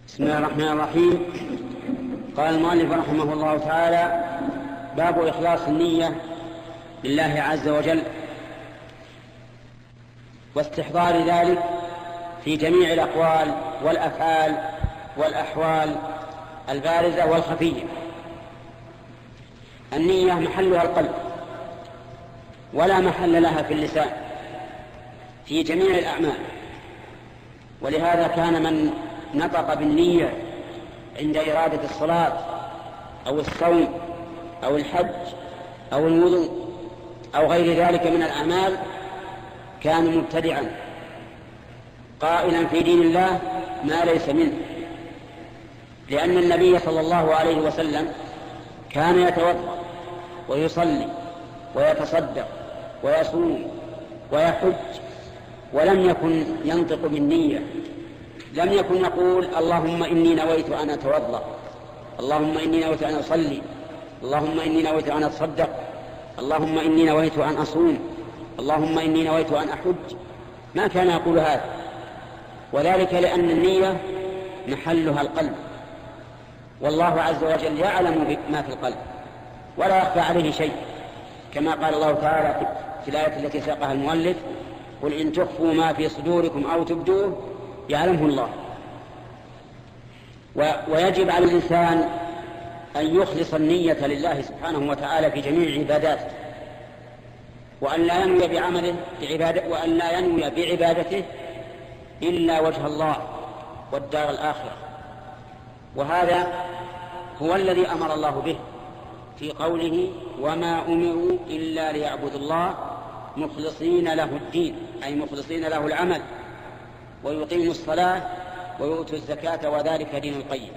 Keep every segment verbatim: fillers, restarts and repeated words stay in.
بسم الله الرحمن الرحيم. قال المؤلف رحمه الله تعالى: باب إخلاص النية لله عز وجل واستحضار ذلك في جميع الأقوال والأفعال والأحوال البارزة والخفية. النية محلها القلب ولا محل لها في اللسان في جميع الأعمال، ولهذا كان من نطق بالنية عند إرادة الصلاة أو الصوم أو الحج أو الوضوء أو غير ذلك من الأعمال كان مبتدعا قائلا في دين الله ما ليس منه، لأن النبي صلى الله عليه وسلم كان يتوضأ ويصلي ويتصدق ويصوم ويحج ولم يكن ينطق بالنية، لم يكن يقول اللهم إني نويت أن أتوضأ، اللهم إني نويت أن أصلي، اللهم إني نويت أن أتصدق، اللهم إني نويت أن أصوم، اللهم إني نويت أن أحج. ما كان يقول هذا، وذلك لأن النية محلها القلب، والله عز وجل يعلم ما في القلب ولا يخفى عليه شيء، كما قال الله تعالى في الآية التي ساقها المؤلف: قل إن تخفوا ما في صدوركم أو تبدوه يعلمه الله. ويجب على الإنسان أن يخلص النية لله سبحانه وتعالى في جميع عباداته، وأن لا ينوي بعمله بعبادة وأن لا ينوي بعبادته إلا وجه الله والدار الآخرة، وهذا هو الذي أمر الله به في قوله: وما أمروا إلا ليعبدوا الله مخلصين له الدين، أي مخلصين له العمل، ويقيموا الصلاة ويؤتوا الزكاة وذلك دين القيم.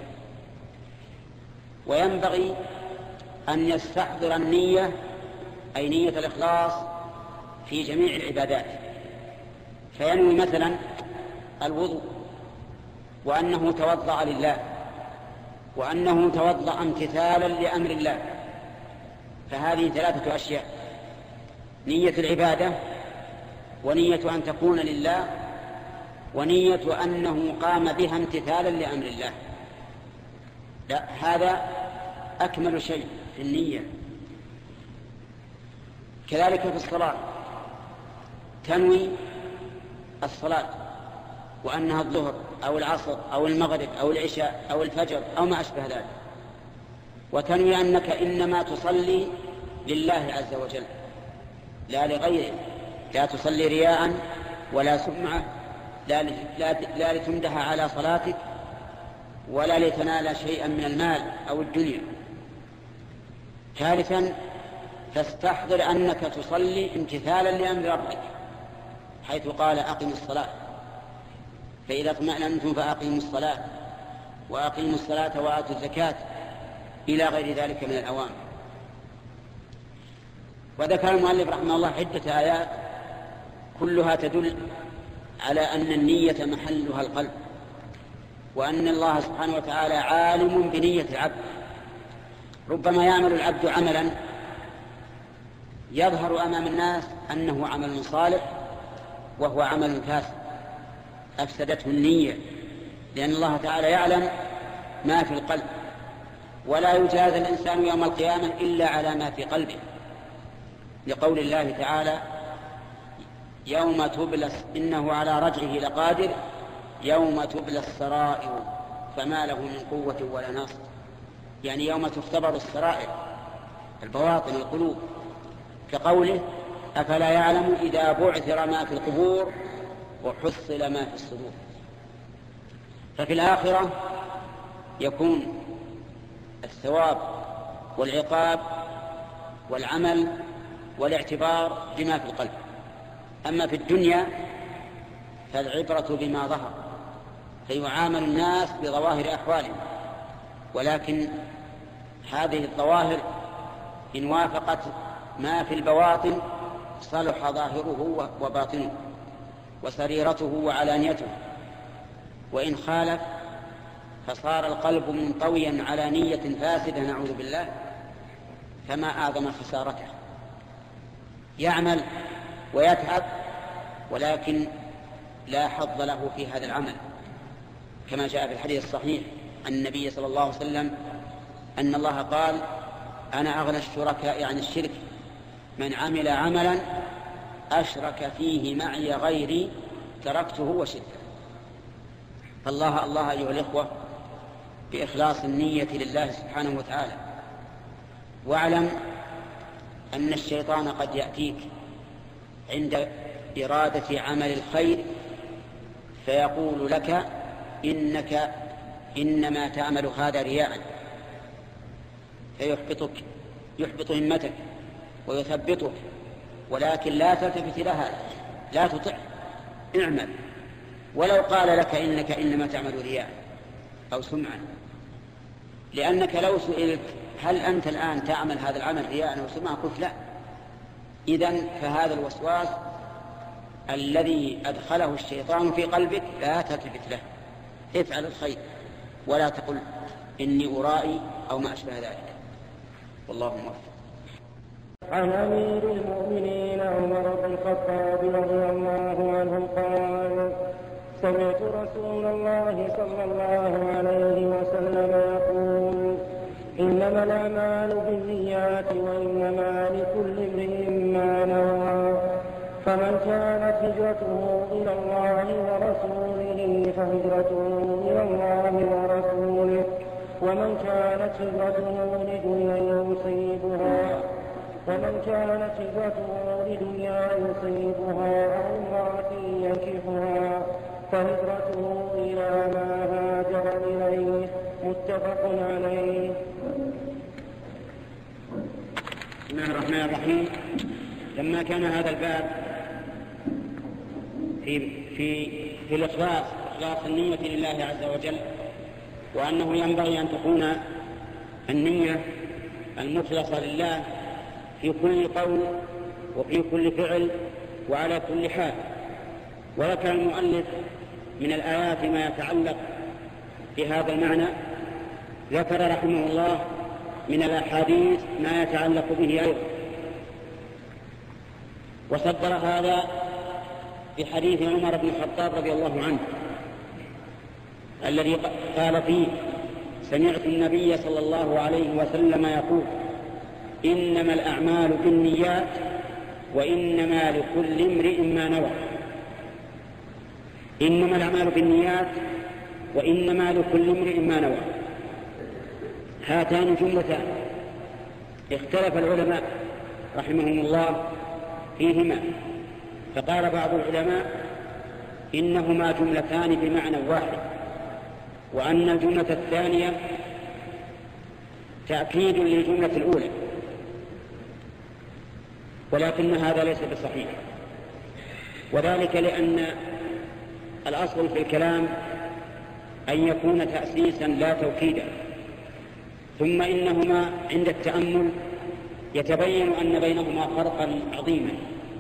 وينبغي أن يستحضر النية أي نية الإخلاص في جميع العبادات، فينوي مثلا الوضوء وأنه توضأ لله وأنه توضأ امتثالا لأمر الله، فهذه ثلاثة أشياء: نية العبادة، ونية أن تكون لله، ونية أنه قام بها امتثالا لأمر الله. لا، هذا أكمل شيء في النية. كذلك في الصلاة تنوي الصلاة وأنها الظهر أو العصر أو المغرب أو العشاء أو الفجر أو ما أشبه ذلك، وتنوي أنك إنما تصلي لله عز وجل لا لغيره، لا تصلي رياء ولا سمعة، لا, لا, لا لتمدح على صلاتك ولا لتنال شيئا من المال أو الدنيا. ثالثا تستحضر أنك تصلي امتثالا لأمر ربك، حيث قال أقم الصلاة، فإذا اطمأننتم فأقيموا الصلاة وأقيموا الصلاة وآتوا الزكاة إلى غير ذلك من الأوامر. وذكر المؤلف رحمه الله عدة آيات كلها تدل على أن النية محلها القلب، وأن الله سبحانه وتعالى عالم بنية العبد. ربما يعمل العبد عملا يظهر أمام الناس أنه عمل صالح وهو عمل فاسد أفسدته النية، لأن الله تعالى يعلم ما في القلب، ولا يجازى الإنسان يوم القيامة إلا على ما في قلبه، لقول الله تعالى: يوم تبلى إنه على رجعه لقادر يوم تبلى السرائر فما له من قوة ولا ناصر، يعني يوم تختبر السرائر البواطن القلوب، كقوله: أفلا يعلم إذا بعثر ما في القبور وحصل ما في الصدور. ففي الآخرة يكون الثواب والعقاب والعمل والاعتبار بما في القلب، أما في الدنيا فالعبرة بما ظهر، فيعامل الناس بظواهر أحوالهم، ولكن هذه الظواهر إن وافقت ما في البواطن صلح ظاهره وباطنه وسريرته وعلانيته، وإن خالف فصار القلب منطويا على نية فاسدة نعوذ بالله، فما أعظم خسارته. يعمل ويتعب ولكن لا حظ له في هذا العمل، كما جاء في الحديث الصحيح عن النبي صلى الله عليه وسلم أن الله قال: أنا أغنى الشركاء عن الشرك من عمل عملا أشرك فيه معي غيري تركته وشركه. فالله الله أيها الإخوة بإخلاص النية لله سبحانه وتعالى. واعلم أن الشيطان قد يأتيك عند إرادة عمل الخير فيقول لك: إنك إنما تعمل هذا رياء، فيحبطك يحبط همتك ويثبطك، ولكن لا تلتفت إلى هذا، لا تطع، اعمل. ولو قال لك: إنك إنما تعمل رياء أو سمعا، لأنك لو سئلت: هل أنت الآن تعمل هذا العمل رياء أو سمعا؟ قلت: لا. إذن فهذا الوسواس الذي أدخله الشيطان في قلبك لا تلتفت له، افعل الخير ولا تقل إني أرائي أو ما أشبه ذلك. والله موفق. عن أمير المؤمنين عمر بن الخطاب رضي الله عنه قال: سمعت رسول الله صلى الله عليه وسلم يقول: إنما الأعمال بالنيات وإنما لكل امرئ ما نوى، فمن كانت هجرته إلى الله ورسوله فهجرته إلى الله ورسوله، ومن كانت هجرته لدنيا يصيبها ومن كانت هجرته لدنيا يصيبها أو امرأة ينكحها فهجرته إلى ما هاجر إليه. متفق عليه. بسم الله الرحمن الرحيم. لما كان هذا الباب في في في الإخلاص إخلاص النية لله عز وجل، وأنه ينبغي أن تكون النية المخلصة لله في كل قول وفي كل فعل وعلى كل حال. وذكر المؤلف من الآيات ما يتعلق بهذا المعنى، ذكر رحمه الله من الأحاديث ما يتعلق به أيضا، وصدر هذا بحديث عمر بن الخطاب رضي الله عنه الذي قال فيه: سمعت النبي صلى الله عليه وسلم يقول: إنما الأعمال بالنيات وإنما لكل امرئ ما نوى. إنما الأعمال بالنيات وإنما لكل امرئ ما نوى، هاتان جملتان اختلف العلماء رحمهم الله فيهما، فقال بعض العلماء إنهما جملتان بمعنى واحد، وأن الجملة الثانية تأكيد للجملة الأولى، ولكن هذا ليس بصحيح، وذلك لأن الأصل في الكلام أن يكون تأسيسا لا توكيدا، ثم إنهما عند التأمل يتبين أن بينهما فرقا عظيما،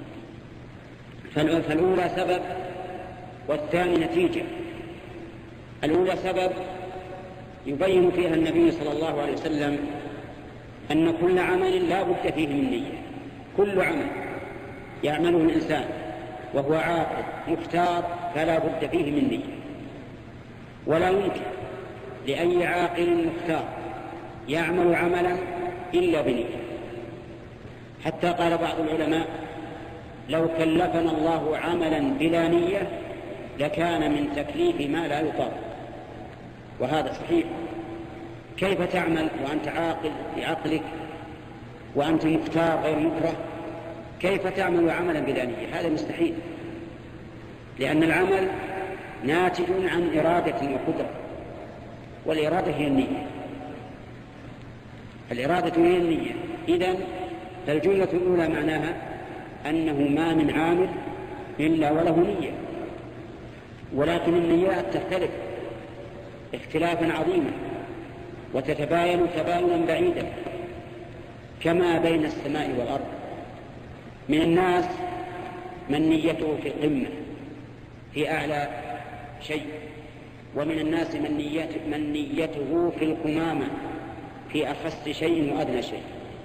فالأولى سبب والثاني نتيجة. الأولى سبب يبين فيها النبي صلى الله عليه وسلم أن كل عمل لا بد فيه من نية، كل عمل يعمله الإنسان وهو عاقل مختار فلا بد فيه من نية، ولا يمكن لأي عاقل مختار يعمل عملا إلا بنية. حتى قال بعض العلماء: لو كلفنا الله عملا بلا نية لكان من تكليف ما لا يطاق. وهذا صحيح. كيف تعمل وأنت عاقل بعقلك وأنت مختار غير مكره؟ كيف تعمل عملا بلا نية؟ هذا مستحيل، لأن العمل ناتج عن إرادة وقدرة، والإرادة هي النية، الإرادة هي النية. إذن فالجملة الأولى معناها أنه ما من عامل إلا وله نية، ولكن النيات تختلف اختلافا عظيما وتتباين تباينا بعيدا كما بين السماء والأرض. من الناس من نيته في القمة في أعلى شيء، ومن الناس من نيته, من نيته في القمامة في أخص شيء وأدنى شيء،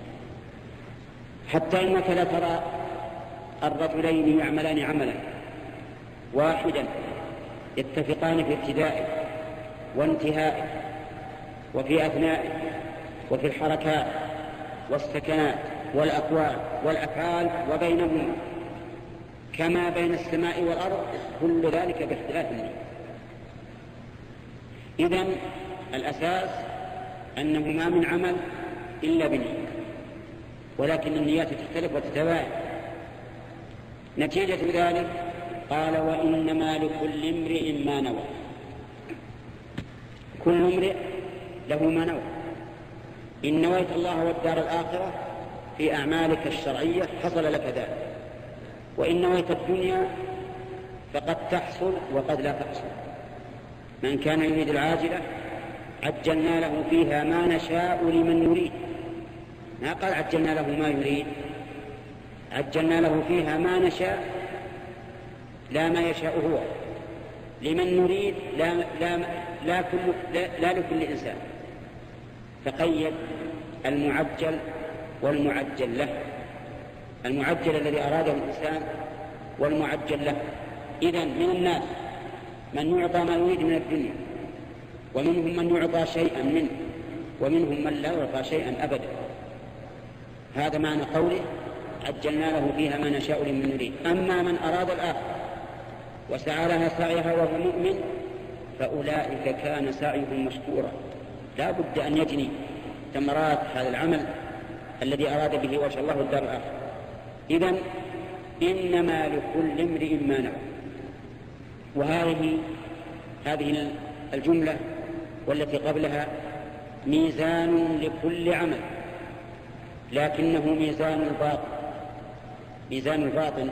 حتى إنك لا ترى الرجلين يعملان عملا واحدا يتفقان في ابتدائه وانتهائه وفي أثنائه وفي الحركات والسكنات والأقوال والأفعال وبينهما كما بين السماء والأرض، كل ذلك باختلاف النية. إذن الأساس أنه ما من عمل إلا بنية، ولكن النيات تختلف وتتباين. نتيجة ذلك قال وإنما لكل امرئ ما نوى. كل امرئ له ما نوى. إن نويت الله والدار الآخرة في أعمالك الشرعية حصل لك ذلك، وإن نويت الدنيا فقد تحصل وقد لا تحصل. من كان يريد العاجلة عجلنا له فيها ما نشاء لمن نريد. ما قال عجلنا له ما يريد، عجلنا له فيها ما نشاء، لا ما يشاء هو، لمن نريد، لا, لا, لا, كل لا, لا لكل إنسان. فقيد المعجل والمعجل له، المعجل الذي أراده الإنسان والمعجل له. إذن من الناس من يعطى ما يريد من الدنيا، ومنهم من يعطى شيئا منه، ومنهم من لا يعطى شيئا أبدا. هذا معنى قوله عجلنا له فيها ما نشاء لمن نريد. أما من أراد الآخرة وسعى لها سعيها وهو مؤمن فأولئك كان سعيهم مشكورا، لا بد أن يجني ثمرات هذا العمل الذي أراد به وجه الله الدار الآخرة. إذن إنما لكل امرئ ما نوى. وهذه هذه الجملة والتي قبلها ميزان لكل عمل، لكنه ميزان الباطن، ميزان الباطن.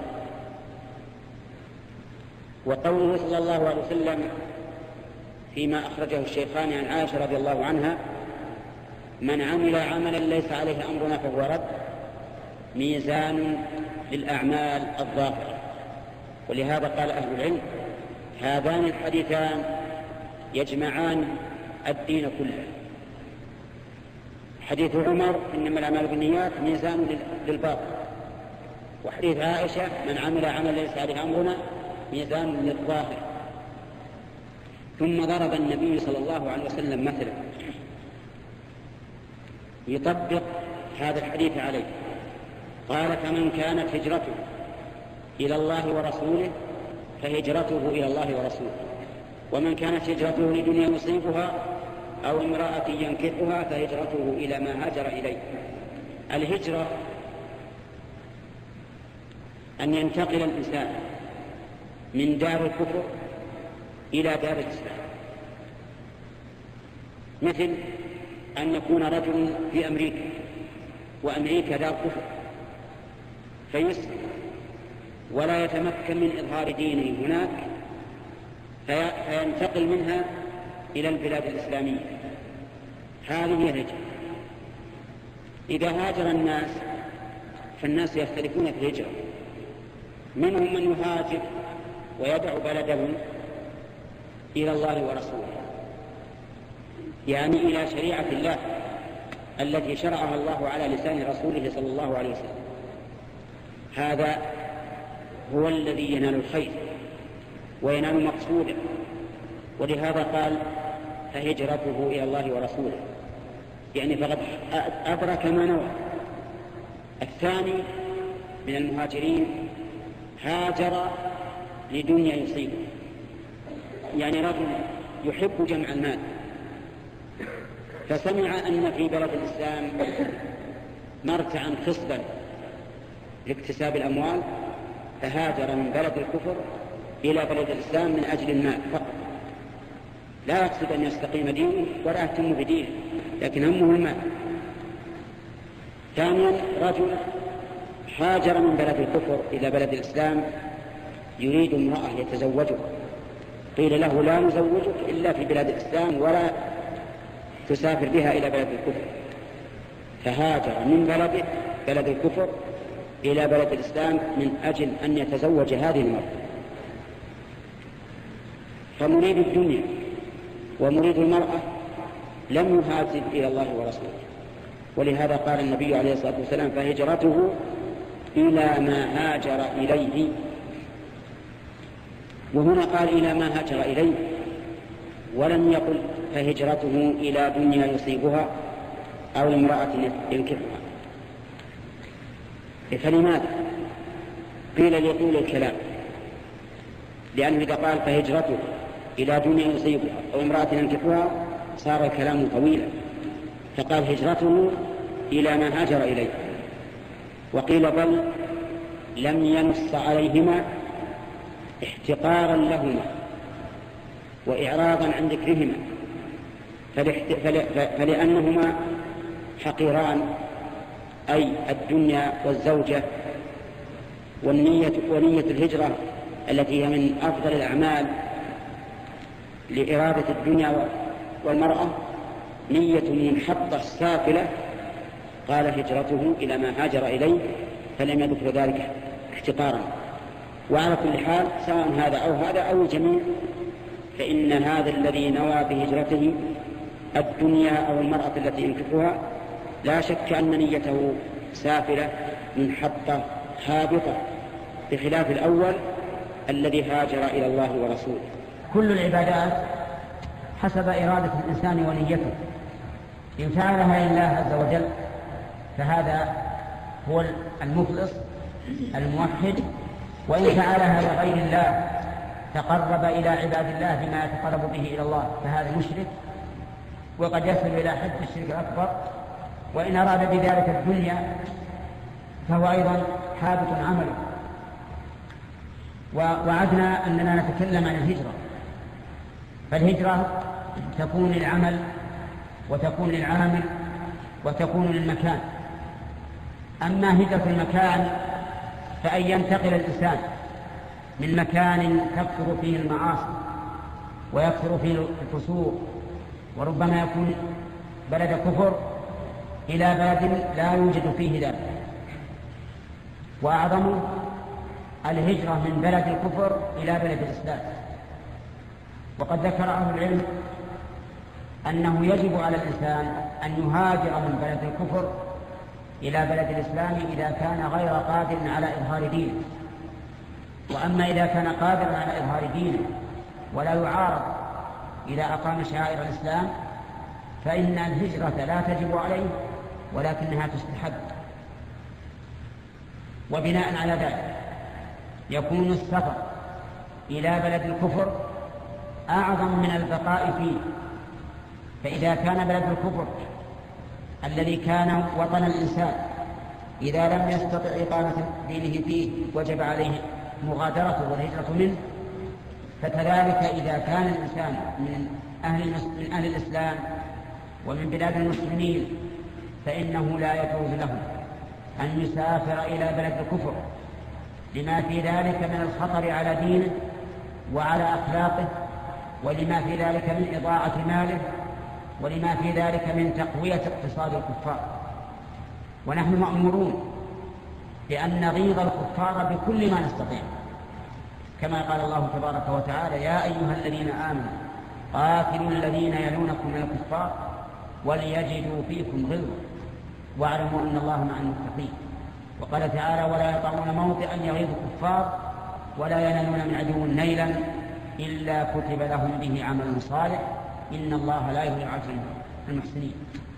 وقوله صلى الله عليه وسلم فيما أخرجه الشيخان عن عائشة رضي الله عنها من عمل عملا ليس عليه أمرنا فهو رد، ميزان للأعمال الظاهرة. ولهذا قال أهل العلم هذان الحديثان يجمعان الدين كله. حديث عمر إنما الأعمال بالنيات ميزان للباطن، وحديث عائشة من عمل عملا ليس عليه أمرنا ميزان للظاهر. ثم ضرب النبي صلى الله عليه وسلم مثلا يطبق هذا الحديث عليه، قال فمن كانت هجرته إلى الله ورسوله فهجرته إلى الله ورسوله، ومن كانت هجرته لدنيا يصيبها أو امرأة ينكحها فهجرته إلى ما هاجر إليه. الهجرة أن ينتقل الإنسان من دار الكفر إلى دار الإسلام، مثل أن يكون رجل في أمريكا وأمريكا دار كفر فيسلم ولا يتمكن من إظهار دينه هناك فينتقل منها إلى البلاد الإسلامية. هذه هي الهجرة. إذا هاجر الناس فالناس يختلفون في الهجرة، منهم من يهاجر ويدع بلده إلى الله ورسوله، يعني إلى شريعة الله التي شرعها الله على لسان رسوله صلى الله عليه وسلم. هذا هو الذي ينال الخير وينال مقصوده، ولهذا قال فهجرته إلى الله ورسوله، يعني فقد أدرك ما نوى. الثاني من المهاجرين هاجر لدنيا يصيبه، يعني رجل يحب جمع المال فسمع أن في بلد الإسلام مرتعا خصبا لاكتساب الأموال فهاجر من بلد الكفر إلى بلد الإسلام من أجل المال فقط، لا يقصد أن يستقيم دينه ولا يهتم بدينه، لكن همه المال. ثانيا رجل هاجر من بلد الكفر إلى بلد الإسلام يريد امرأة يتزوجها، قيل له لا نزوجك إلا في بلاد الإسلام ولا تسافر بها إلى بلد الكفر، فهاجر من بلده بلد الكفر إلى بلد الإسلام من أجل أن يتزوج هذه المرأة. فمريد الدنيا ومريد المرأة لم يهاجر إلى الله ورسوله، ولهذا قال النبي عليه الصلاة والسلام فهجرته إلى ما هاجر إليه. وهنا قال إلى ما هاجر إليه ولم يقل فهجرته إلى دنيا يصيبها أو امرأة ينكحها. فلماذا قيل لطول الكلام؟ لأنه إذا قال فهجرته إلى دنيا يصيبها أو امرأة ينكحها صار الكلام طويلا، فقال هجرته إلى ما هاجر إليه. وقيل بل لم ينص عليهما احتقارا لهما وإعراضا عن ذكرهما، فلأنهما حقيران، أي الدنيا والزوجة والنية, ونية الهجرة التي هي من أفضل الأعمال لإرادة الدنيا والمرأة نية منحطة سافلة. قال هجرته إلى ما هاجر إليه، فلم يذكر ذلك احتقارا. وعلى كل حال سواء هذا أو هذا أو الجميع، فإن هذا الذي نوى بهجرته الدنيا أو المرأة التي ينكحها لا شك أن نيته سافلة منحطة هابطة، بخلاف الأول الذي هاجر إلى الله ورسوله. كل العبادات حسب إرادة الإنسان ونيته، إن فعلها لله عز وجل فهذا هو المخلص الموحد، وإن فعلها لغير الله تقرب إلى عباد الله بما يتقرب به إلى الله فهذا مشرك، وقد يصل إلى حد الشرك الأكبر. وإن أراد بذلك الدنيا فهو أيضا حابط عمله. ووعدنا أننا نتكلم عن الهجرة، فالهجرة تكون للعمل وتكون للعامل وتكون للمكان. أما هجرة المكان فأن ينتقل الإنسان من مكان تكثر فيه المعاصي ويكثر فيه الفسوق وربما يكون بلد كفر إلى بلد لا يوجد فيه ذلك. وأعظم الهجرة من بلد الكفر إلى بلد الإسلام. وقد ذكر أهل العلم أنه يجب على الإنسان أن يهاجر من بلد الكفر إلى بلد الإسلام إذا كان غير قادر على إظهار دينه. وأما إذا كان قادرا على إظهار دينه ولا يعارض إذا أقام شعائر الإسلام فإن الهجرة لا تجب عليه ولكنها تستحب. وبناء على ذلك يكون السفر إلى بلد الكفر أعظم من البقاء فيه. فإذا كان بلد الكفر الذي كان وطن الإنسان إذا لم يستطع إقامة دينه فيه وجب عليه مغادرته والهجرة منه، فكذلك إذا كان الإنسان من أهل, من أهل الإسلام ومن بلاد المسلمين فإنه لا يجوز له أن يسافر إلى بلد الكفر لما في ذلك من الخطر على دينه وعلى أخلاقه، ولما في ذلك من إضاعة ماله، ولما في ذلك من تقوية اقتصاد الكفار. ونحن مأمورون بأن نغيظ الكفار بكل ما نستطيع، كما قال الله تبارك وتعالى: يا أيها الذين آمنوا قاتلوا الذين يلونكم من الكفار وليجدوا فيكم غلظة واعلموا أن الله مع المتقين. وقال تعالى: ولا يطعون موطئا يغيظ الكفار ولا ينالون من عدو نيلا إلا كتب لهم به عمل صالح إن الله لا يضيع أجر المحسنين.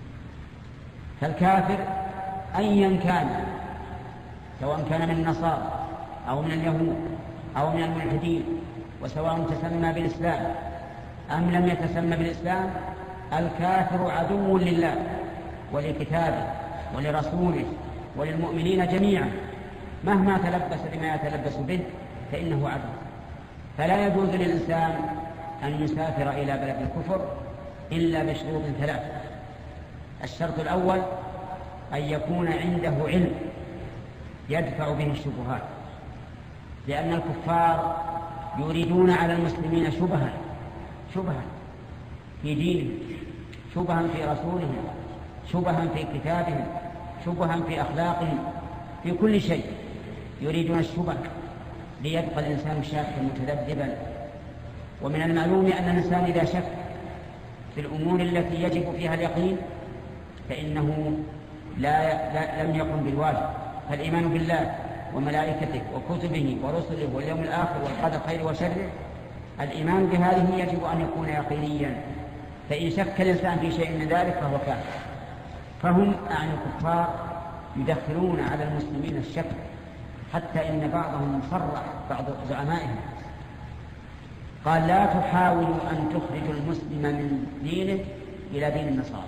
فالكافر أيا كان، سواء كان من النصارى أو من اليهود أو من الملحدين، وسواء تسمى بالإسلام أم لم يتسمى بالإسلام، الكافر عدو لله ولكتابه ولرسوله وللمؤمنين جميعا، مهما تلبس بما يتلبس به فإنه عدو. فلا يجوز للإنسان أن يسافر إلى بلد الكفر إلا بشروط ثلاث. الشرط الأول أن يكون عنده علم يدفع به الشبهات، لأن الكفار يريدون على المسلمين شبهة شبهة في دينهم، شبهة في رسولهم، شبهة في كتابهم، شبهة في أخلاقهم، في كل شيء يريدون الشبهة ليبقى الإنسان شاكا متذبذبا. ومن المعلوم أن الإنسان إذا شك في الأمور التي يجب فيها اليقين فإنه لا, لا لم يقم بالواجب. فالإيمان بالله وملائكته وكتبه ورسله واليوم الآخر والقدر خير وشره الإيمان بهذه يجب أن يكون يقينيا، فإن شك الإنسان في شيء من ذلك فهو كافر. فهم عن الكفار يدخلون على المسلمين الشك، حتى إن بعضهم صرح بعض زعمائهم قال لا تحاولوا أن تخرجوا المسلم من دينه إلى دين النصارى،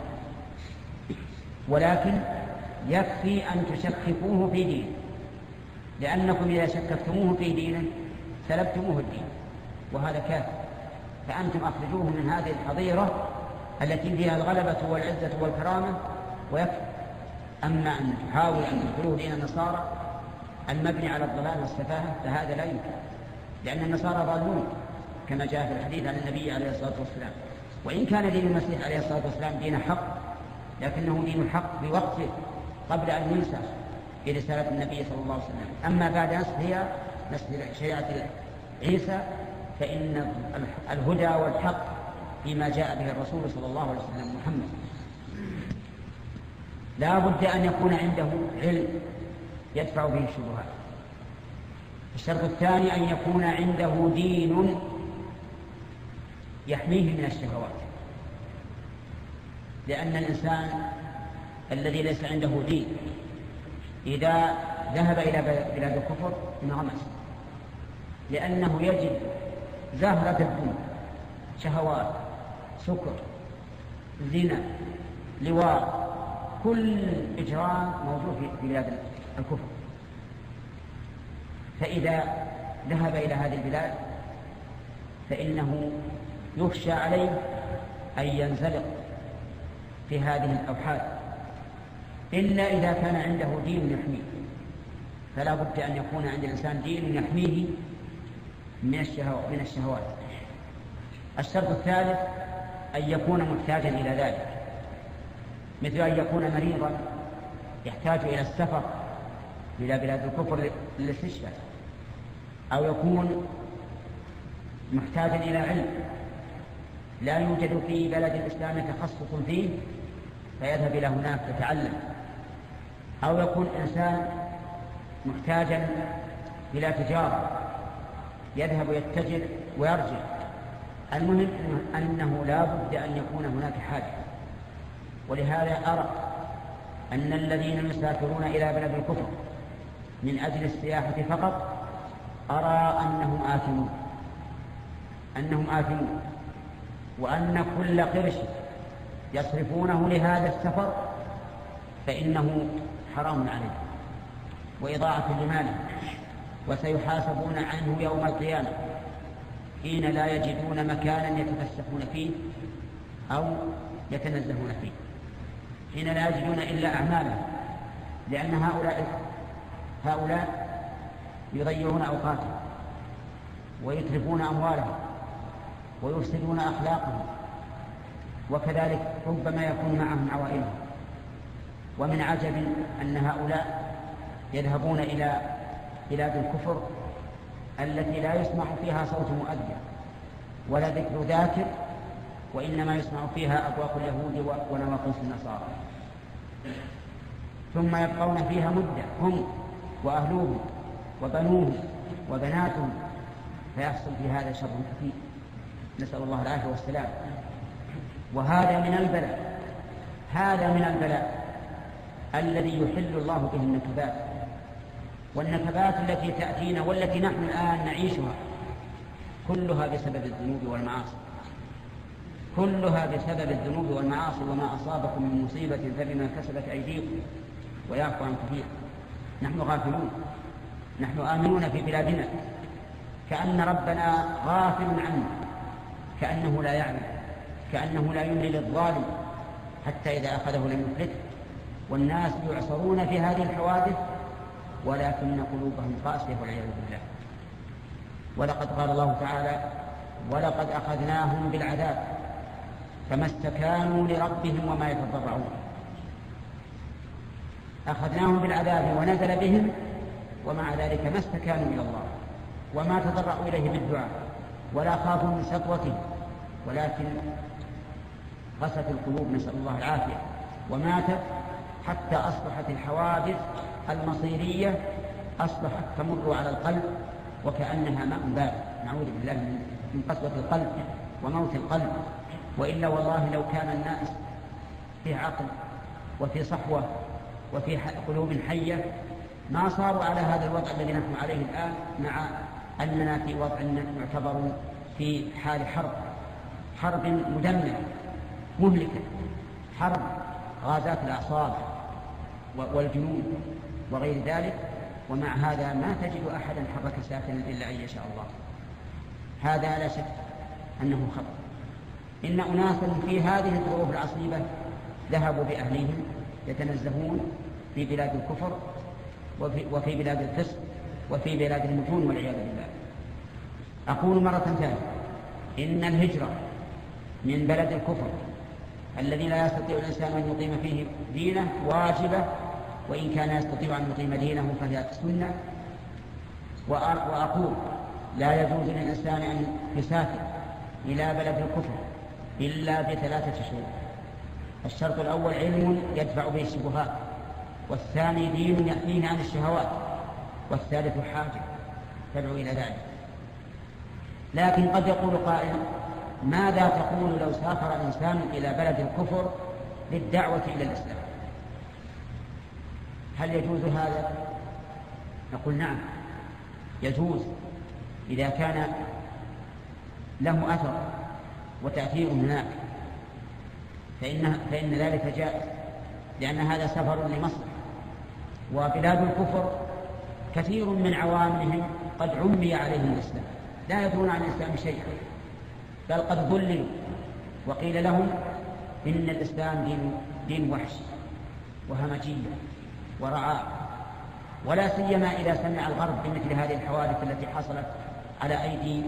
ولكن يكفي أن تشككوه في دينه، لأنكم إذا شككتموه في دينه سلبتموه الدين، وهذا كافر. فأنتم أخرجوه من هذه الحظيرة التي فيها الغلبة والعزة والكرامة ويكفي. أما أن تحاول أن تدخلوه دين النصارى المبني على الضلال والسفاهة فهذا لا يمكن، لأن النصارى ضالون كما جاء في الحديث عن النبي عليه الصلاة والسلام. وإن كان دين المسيح عليه الصلاة والسلام دين حق، لكنه دين الحق بوقته قبل أن ينسخ برسالة النبي صلى الله عليه وسلم. أما بعد نسخها نسخ شريعة عيسى فإن الهدى والحق فيما جاء به الرسول صلى الله عليه وسلم محمد. لا بد أن يكون عنده علم يدفع به الشبهات. الشرط الثاني أن يكون عنده دين يحميه من الشهوات، لأن الإنسان الذي ليس عنده دين إذا ذهب إلى بلاد الكفر انغمس، لأنه يجد زهرة الدنيا، شهوات، سكر، زنا، لواء، كل إجرام موجود في بلاد الكفر. فإذا ذهب إلى هذه البلاد فإنه يخشى عليه أن ينزلق في هذه الأوحاد، إلا إذا كان عنده دين يحميه. فلا بد أن يكون عند الإنسان دين يحميه من الشهوات. الشرط الثالث أن يكون محتاجا إلى ذلك، مثل أن يكون مريضا يحتاج إلى السفر إلى بلاد الكفر للاستشفاء، أو يكون محتاجا إلى علم لا يوجد في بلد الإسلام تخصص فيه فيذهب إلى هناك يتعلم، أو يكون إنسان محتاجا إلى تجارة يذهب يتجر ويرجع. المهم أنه لا بد أن يكون هناك حاجة. ولهذا أرى أن الذين يسافرون إلى بلد الكفر من أجل السياحة فقط أرى أنهم آثمون أنهم آثمون وأن كل قرش يصرفونه لهذا السفر فإنه حرام عليه وإضاعة لماله، وسيحاسبون عنه يوم القيامة حين لا يجدون مكانا يتفسحون فيه أو يتنزهون فيه، حين لا يجدون إلا أعمالهم، لأن هؤلاء هؤلاء يضيعون أوقاتهم ويتلفون أموالهم ويفسدون أخلاقهم، وكذلك ربما يكون معهم عوائلهم. ومن عجب أن هؤلاء يذهبون إلى بلاد الكفر التي لا يسمع فيها صوت مؤذن ولا ذكر ذاكر، وإنما يسمع فيها أبواق اليهود ونواقص النصارى، ثم يبقون فيها مدة هم وأهلوهم وبنوهم وبناتهم، فيحصل في هذا شر كثير، نسأل الله العافية والسلام. وهذا من البلاء هذا من البلاء الذي يحل الله به النكبات، والنكبات التي تأتينا والتي نحن الآن نعيشها كلها بسبب الذنوب والمعاصي، كلها بسبب الذنوب والمعاصي. وما أصابكم من مصيبة فبما كسبت أيديكم ويعفو عن كثير. نحن غافلون، نحن آمنون في بلادنا كأن ربنا غافل عنا، كأنه لا يعلم، كأنه لا يملي للظالم حتى إذا أخذه لم يفلته. والناس يعصرون في هذه الحوادث ولكن قلوبهم قاسية والعياذ بالله. ولقد قال الله تعالى: ولقد أخذناهم بالعذاب فما استكانوا لربهم وما يتضرعون. أخذناهم بالعذاب ونزل بهم، ومع ذلك ما استكانوا إلى الله وما تضرعوا إليه بالدعاء ولا خافوا من سطوته، ولكن قست القلوب، نسأل الله العافية، وماتت حتى أصبحت الحوادث المصيرية أصبحت تمر على القلب وكأنها ماء بارد، نعوذ بالله من من قسوة القلب وموت القلب. وإلا والله لو كان الناس في عقل وفي صحوة وفي قلوب حية ما صاروا على هذا الوضع الذي نحن عليه الآن، مع أننا في وضع يعتبر في حال حرب حرب مدمرة مهلكة، حرب غازات الأعصاب والجنود وغير ذلك، ومع هذا ما تجد أحدا حرك ساكنا إلا أن يشاء الله. هذا لا شك أنه خطأ. إن أناسا في هذه الظروف العصيبة ذهبوا بأهليهم يتنزهون في بلاد الكفر وفي, وفي بلاد الفسق وفي بلاد المجون والعياذ بالله. أقول مرة ثانية إن الهجرة من بلد الكفر الذي لا يستطيع الإنسان أن يقيم فيه دينه واجبة، وإن كان يستطيع أن يقيم دينه فهي سنة. وأقول لا يجوز للإنسان أن يسافر إلى بلد الكفر إلا بثلاثة شروط. الشرط الأول علم يدفع به الشبهات، والثاني دين يحميه عن الشهوات، والثالث حاجة تدعو إلى ذلك. لكن قد يقول قائل ماذا تقول لو سافر الإنسان إلى بلد الكفر للدعوة إلى الإسلام؟ هل يجوز هذا؟ نقول نعم يجوز إذا كان له أثر وتأثير هناك، فإن, فإن ذلك جائز، لأن هذا سفر لمصلحة. وبلاد الكفر كثير من عوامهم قد عمي عليهم الإسلام، لا يدرون عن الإسلام شيئا، بل قد ضللوا وقيل لهم إن الإسلام دين, دين وحش وهمجية ورعاء. ولا سيما إذا سمع الغرب بمثل هذه الحوادث التي حصلت على أيدي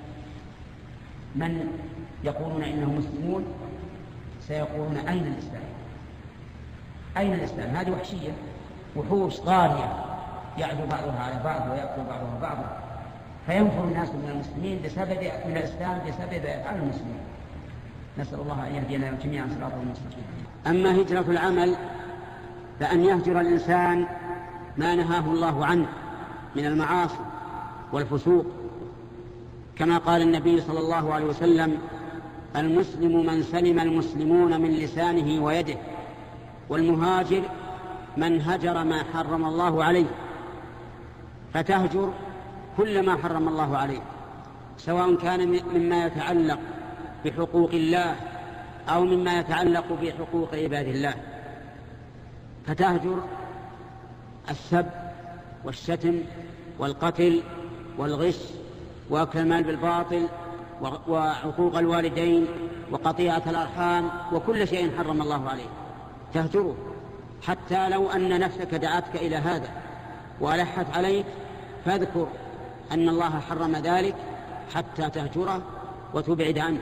من يقولون إنهم مسلمون، سيقولون أين الإسلام؟ أين الإسلام؟ هذه وحشية، وحوش طاغية يعدو بعضها على بعض ويأكل بعضها بعضا، فينفر الناس من المسلمين بسبب من الإسلام بسبب أفعال المسلمين. نسأل الله أن يهدينا جميعا صراطه المستقيم. أما هجرة العمل فأن يهجر الإنسان ما نهاه الله عنه من المعاصي والفسوق، كما قال النبي صلى الله عليه وسلم: المسلم من سلم المسلمون من لسانه ويده، والمهاجر من هجر ما حرم الله عليه. فتهجر كل ما حرم الله عليه، سواء كان مما يتعلق بحقوق الله أو مما يتعلق بحقوق عباد الله. فتهجر السب والشتم والقتل والغش وأكل المال بالباطل وعقوق الوالدين وقطيعة الأرحام وكل شيء حرم الله عليه تهجره، حتى لو أن نفسك دعتك إلى هذا وألحت عليك، فاذكر أن الله حرم ذلك حتى تهجره وتبعد عنه.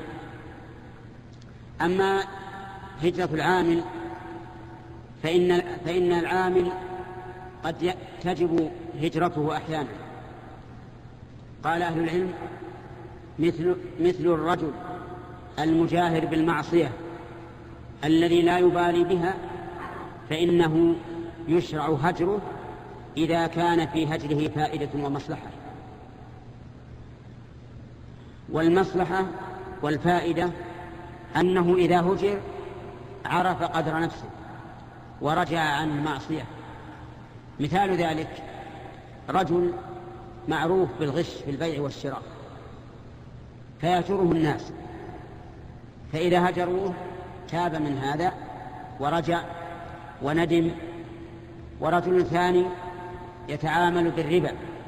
أما هجرة العامل فإن, فإن العامل قد تجب هجرته أحيانا. قال أهل العلم: مثل, مثل الرجل المجاهر بالمعصية الذي لا يبالي بها، فإنه يشرع هجره إذا كان في هجره فائدة ومصلحة. والمصلحة والفائدة أنه إذا هجر عرف قدر نفسه ورجع عن المعصية. مثال ذلك رجل معروف بالغش في البيع والشراء فيهجره الناس، فإذا هجروه تاب من هذا ورجع وندم. ورجل ثاني يتعامل بالربا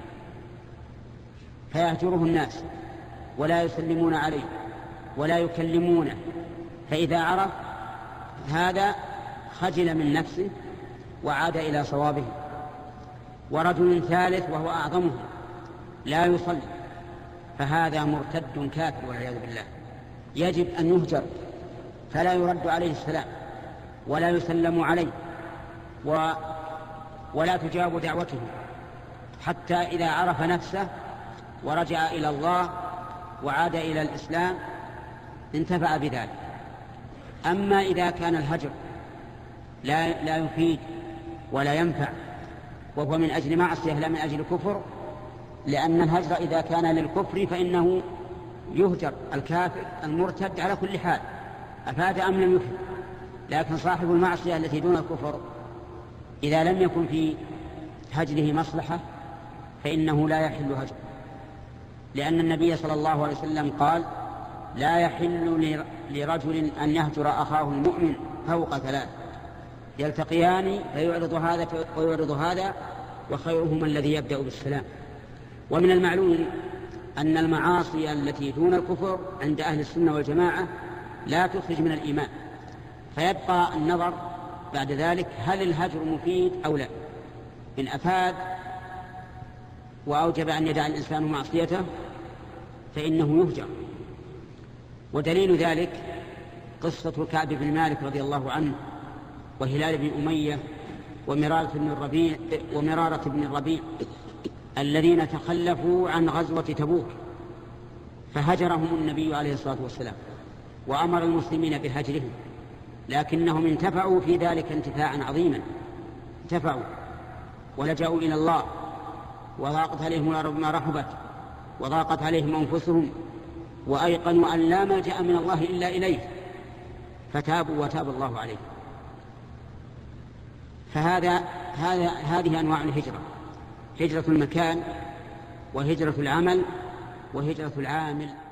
فيهجره الناس ولا يسلمون عليه ولا يكلمونه، فإذا عرف هذا خجل من نفسه وعاد إلى صوابه. ورجل ثالث وهو أعظمه لا يصلي، فهذا مرتد كافر والعياذ بالله، يجب أن يهجر فلا يرد عليه السلام ولا يسلم عليه و ولا تجاب دعوته حتى إذا عرف نفسه ورجع إلى الله وعاد إلى الإسلام انتفع بذلك. أما إذا كان الهجر لا, لا يفيد ولا ينفع وهو من أجل معصية لا من أجل كفر، لأن الهجر إذا كان للكفر فإنه يهجر الكافر المرتد على كل حال أفاد أم لم يفد. لكن صاحب المعصية التي دون الكفر إذا لم يكن في هجره مصلحة فإنه لا يحل هجر، لأن النبي صلى الله عليه وسلم قال لا يحل لرجل أن يهجر أخاه المؤمن فوق ثلاث يلتقيان فيعرض هذا ويعرض هذا وخيرهما الذي يبدأ بالسلام. ومن المعلوم أن المعاصي التي دون الكفر عند أهل السنة والجماعة لا تخرج من الإيمان، فيبقى النظر بعد ذلك هل الهجر مفيد أو لا. إن أفاد وأوجب أن يدع الإنسان معصيته فإنه يهجر. ودليل ذلك قصة كعب بن مالك رضي الله عنه وهلال بن أمية ومرارة بن الربيع, ومرارة بن الربيع الذين تخلفوا عن غزوة تبوك فهجرهم النبي عليه الصلاة والسلام وأمر المسلمين بهجرهم، لكنهم انتفعوا في ذلك انتفاعا عظيما، انتفعوا ولجأوا إلى الله وضاقت عليهم الأرض ما رحبت وضاقت عليهم أنفسهم وأيقنوا أن لا ملجأ من الله إلا إليه فتابوا وتاب الله عليهم. فهذا هذا هذه أنواع الهجرة: هجرة المكان وهجرة العمل وهجرة العامل.